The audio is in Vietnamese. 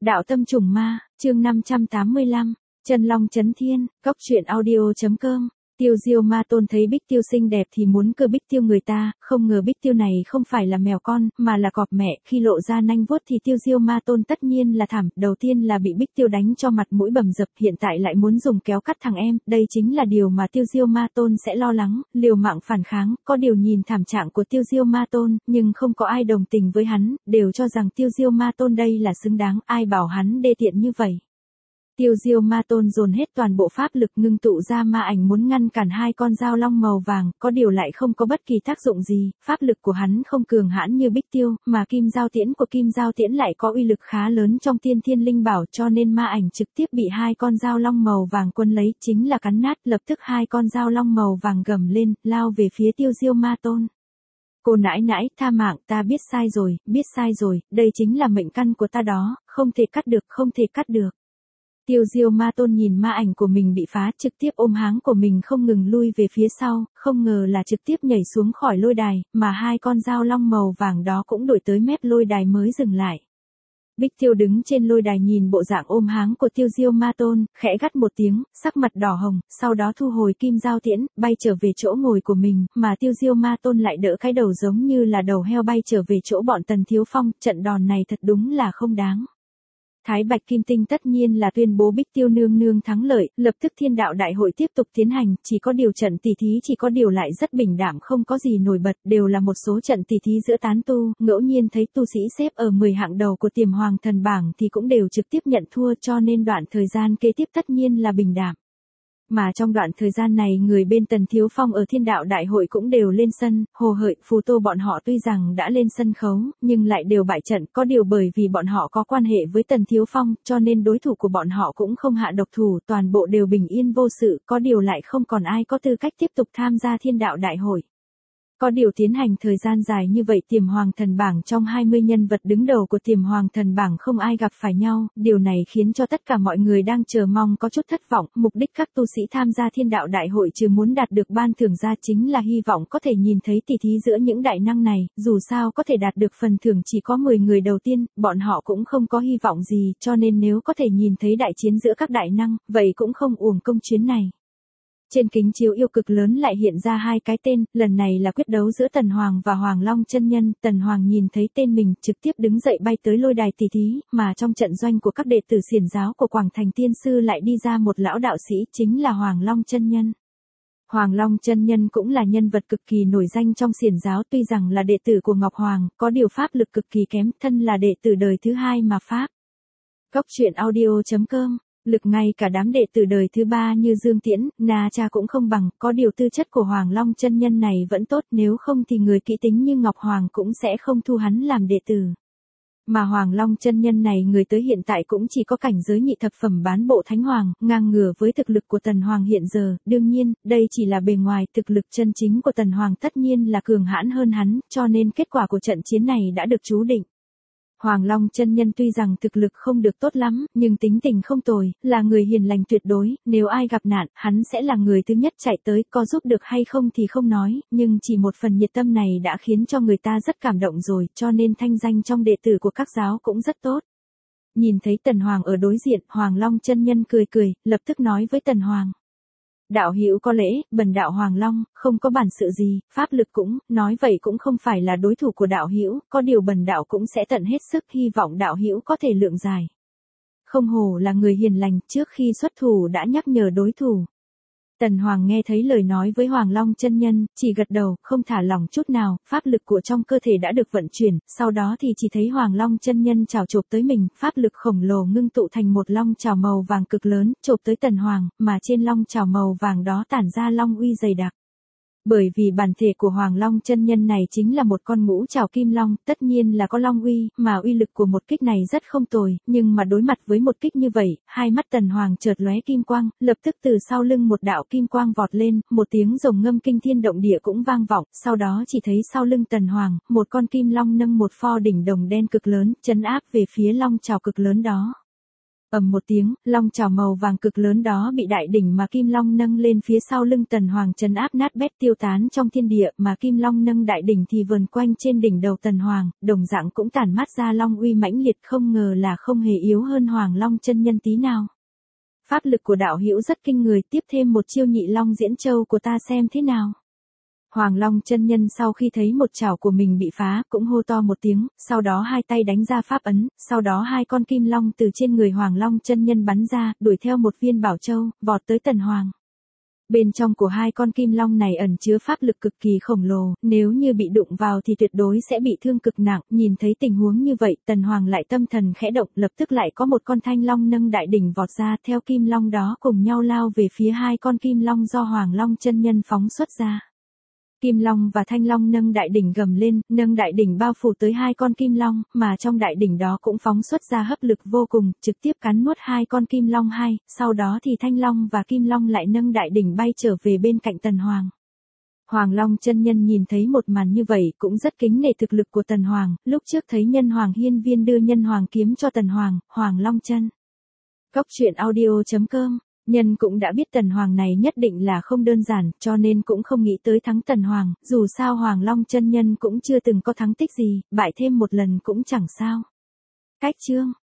Đạo tâm trùng ma, chương 585, Chân Long Chấn Thiên, Cốc truyện audio.com. Tiêu Diêu Ma Tôn thấy Bích Tiêu xinh đẹp thì muốn cưa Bích Tiêu người ta, không ngờ Bích Tiêu này không phải là mèo con, mà là cọp mẹ, khi lộ ra nanh vuốt thì Tiêu Diêu Ma Tôn tất nhiên là thảm, đầu tiên là bị Bích Tiêu đánh cho mặt mũi bầm dập, hiện tại lại muốn dùng kéo cắt thằng em, đây chính là điều mà Tiêu Diêu Ma Tôn sẽ lo lắng, liều mạng phản kháng, có điều nhìn thảm trạng của Tiêu Diêu Ma Tôn, nhưng không có ai đồng tình với hắn, đều cho rằng Tiêu Diêu Ma Tôn đây là xứng đáng, ai bảo hắn đê tiện như vậy. Tiêu Diêu Ma Tôn dồn hết toàn bộ pháp lực ngưng tụ ra ma ảnh muốn ngăn cản hai con dao long màu vàng, có điều lại không có bất kỳ tác dụng gì, pháp lực của hắn không cường hãn như Bích Tiêu, mà kim giao tiễn của kim giao tiễn lại có uy lực khá lớn trong tiên thiên linh bảo, cho nên ma ảnh trực tiếp bị hai con dao long màu vàng quân lấy, chính là cắn nát, lập tức hai con dao long màu vàng gầm lên, lao về phía Tiêu Diêu Ma Tôn. Cô nãi nãi, tha mạng, ta biết sai rồi, đây chính là mệnh căn của ta đó, không thể cắt được. Tiêu Diêu Ma Tôn nhìn ma ảnh của mình bị phá, trực tiếp ôm háng của mình không ngừng lui về phía sau, không ngờ là trực tiếp nhảy xuống khỏi lôi đài, mà hai con dao long màu vàng đó cũng đuổi tới mép lôi đài mới dừng lại. Bích Tiêu đứng trên lôi đài nhìn bộ dạng ôm háng của Tiêu Diêu Ma Tôn, khẽ gắt một tiếng, sắc mặt đỏ hồng, sau đó thu hồi kim giao tiễn, bay trở về chỗ ngồi của mình, mà Tiêu Diêu Ma Tôn lại đỡ cái đầu giống như là đầu heo bay trở về chỗ bọn Tần Thiếu Phong, trận đòn này thật đúng là không đáng. Thái Bạch Kim Tinh tất nhiên là tuyên bố Bích Tiêu nương nương thắng lợi, lập tức Thiên Đạo Đại hội tiếp tục tiến hành, chỉ có điều trận tỷ thí chỉ có điều lại rất bình đạm, không có gì nổi bật, đều là một số trận tỷ thí giữa tán tu, ngẫu nhiên thấy tu sĩ xếp ở 10 hạng đầu của Tiềm Hoàng Thần bảng thì cũng đều trực tiếp nhận thua, cho nên đoạn thời gian kế tiếp tất nhiên là bình đạm. Mà trong đoạn thời gian này người bên Tần Thiếu Phong ở Thiên Đạo Đại hội cũng đều lên sân, Hồ Hợi, Phù Tô bọn họ tuy rằng đã lên sân khấu, nhưng lại đều bại trận, có điều bởi vì bọn họ có quan hệ với Tần Thiếu Phong, cho nên đối thủ của bọn họ cũng không hạ độc thủ, toàn bộ đều bình yên vô sự, có điều lại không còn ai có tư cách tiếp tục tham gia Thiên Đạo Đại hội. Có điều tiến hành thời gian dài như vậy Tiềm Hoàng Thần bảng trong 20 nhân vật đứng đầu của Tiềm Hoàng Thần bảng không ai gặp phải nhau, điều này khiến cho tất cả mọi người đang chờ mong có chút thất vọng, mục đích các tu sĩ tham gia Thiên Đạo Đại hội trừ muốn đạt được ban thưởng ra chính là hy vọng có thể nhìn thấy tỷ thí giữa những đại năng này, dù sao có thể đạt được phần thưởng chỉ có 10 người đầu tiên, bọn họ cũng không có hy vọng gì, cho nên nếu có thể nhìn thấy đại chiến giữa các đại năng, vậy cũng không uổng công chuyến này. Trên kính chiếu yêu cực lớn lại hiện ra hai cái tên, lần này là quyết đấu giữa Tần Hoàng và Hoàng Long chân nhân, Tần Hoàng nhìn thấy tên mình, trực tiếp đứng dậy bay tới lôi đài tỷ thí, mà trong trận doanh của các đệ tử xiển giáo của Quảng Thành Tiên Sư lại đi ra một lão đạo sĩ, chính là Hoàng Long chân nhân. Hoàng Long chân nhân cũng là nhân vật cực kỳ nổi danh trong xiển giáo, tuy rằng là đệ tử của Ngọc Hoàng, có điều pháp lực cực kỳ kém, thân là đệ tử đời thứ hai mà pháp. Cốc truyện audio.com. Lực ngay cả đám đệ tử đời thứ ba như Dương Tiễn, Na Cha cũng không bằng, có điều tư chất của Hoàng Long chân nhân này vẫn tốt, nếu không thì người kỹ tính như Ngọc Hoàng cũng sẽ không thu hắn làm đệ tử. Mà Hoàng Long chân nhân này người tới hiện tại cũng chỉ có cảnh giới nhị thập phẩm bán bộ thánh hoàng, ngang ngửa với thực lực của Tần Hoàng hiện giờ, đương nhiên, đây chỉ là bề ngoài, thực lực chân chính của Tần Hoàng tất nhiên là cường hãn hơn hắn, cho nên kết quả của trận chiến này đã được chú định. Hoàng Long chân nhân tuy rằng thực lực không được tốt lắm, nhưng tính tình không tồi, là người hiền lành tuyệt đối, nếu ai gặp nạn, hắn sẽ là người thứ nhất chạy tới, có giúp được hay không thì không nói, nhưng chỉ một phần nhiệt tâm này đã khiến cho người ta rất cảm động rồi, cho nên thanh danh trong đệ tử của các giáo cũng rất tốt. Nhìn thấy Tần Hoàng ở đối diện, Hoàng Long chân nhân cười, lập tức nói với Tần Hoàng. Đạo hữu có lễ, bần đạo Hoàng Long, không có bản sự gì, pháp lực cũng, nói vậy cũng không phải là đối thủ của đạo hữu, có điều bần đạo cũng sẽ tận hết sức, hy vọng đạo hữu có thể lượng giải. Không hổ là người hiền lành, trước khi xuất thủ đã nhắc nhở đối thủ. Tần Hoàng nghe thấy lời nói với Hoàng Long chân nhân, chỉ gật đầu, không thả lỏng chút nào, pháp lực của trong cơ thể đã được vận chuyển, sau đó thì chỉ thấy Hoàng Long chân nhân chảo chộp tới mình, pháp lực khổng lồ ngưng tụ thành một long chảo màu vàng cực lớn, chộp tới Tần Hoàng, mà trên long chảo màu vàng đó tản ra long uy dày đặc. Bởi vì bản thể của Hoàng Long chân nhân này chính là một con ngũ trảo kim long, tất nhiên là có long uy, mà uy lực của một kích này rất không tồi, nhưng mà đối mặt với một kích như vậy, hai mắt Tần Hoàng chợt lóe kim quang, lập tức từ sau lưng một đạo kim quang vọt lên, một tiếng rồng ngâm kinh thiên động địa cũng vang vọng, sau đó chỉ thấy sau lưng Tần Hoàng, một con kim long nâng một pho đỉnh đồng đen cực lớn, trấn áp về phía long trảo cực lớn đó. Ầm một tiếng, long chảo màu vàng cực lớn đó bị đại đỉnh mà Kim Long nâng lên phía sau lưng Tần Hoàng trấn áp nát bét tiêu tán trong thiên địa, mà Kim Long nâng đại đỉnh thì vờn quanh trên đỉnh đầu Tần Hoàng, đồng dạng cũng tản mát ra long uy mãnh liệt, không ngờ là không hề yếu hơn Hoàng Long chân nhân tí nào. Pháp lực của đạo hữu rất kinh người, tiếp thêm một chiêu nhị long diễn châu của ta xem thế nào. Hoàng Long chân nhân sau khi thấy một chảo của mình bị phá, cũng hô to một tiếng, sau đó hai tay đánh ra pháp ấn, sau đó hai con kim long từ trên người Hoàng Long chân nhân bắn ra, đuổi theo một viên bảo châu, vọt tới Tần Hoàng. Bên trong của hai con kim long này ẩn chứa pháp lực cực kỳ khổng lồ, nếu như bị đụng vào thì tuyệt đối sẽ bị thương cực nặng, nhìn thấy tình huống như vậy, Tần Hoàng lại tâm thần khẽ động, lập tức lại có một con thanh long nâng đại đỉnh vọt ra, theo kim long đó cùng nhau lao về phía hai con kim long do Hoàng Long chân nhân phóng xuất ra. Kim Long và Thanh Long nâng đại đỉnh gầm lên, nâng đại đỉnh bao phủ tới hai con kim long, mà trong đại đỉnh đó cũng phóng xuất ra hấp lực vô cùng, trực tiếp cắn nuốt hai con kim long hai, sau đó thì Thanh Long và Kim Long lại nâng đại đỉnh bay trở về bên cạnh Tần Hoàng. Hoàng Long chân nhân nhìn thấy một màn như vậy cũng rất kính nể thực lực của Tần Hoàng, lúc trước thấy Nhân Hoàng Hiên Viên đưa Nhân Hoàng kiếm cho Tần Hoàng, Hoàng Long chân. Cốc truyện audio.com Nhân cũng đã biết Tần Hoàng này nhất định là không đơn giản, cho nên cũng không nghĩ tới thắng Tần Hoàng, dù sao Hoàng Long chân nhân cũng chưa từng có thắng tích gì, bại thêm một lần cũng chẳng sao. Cách chương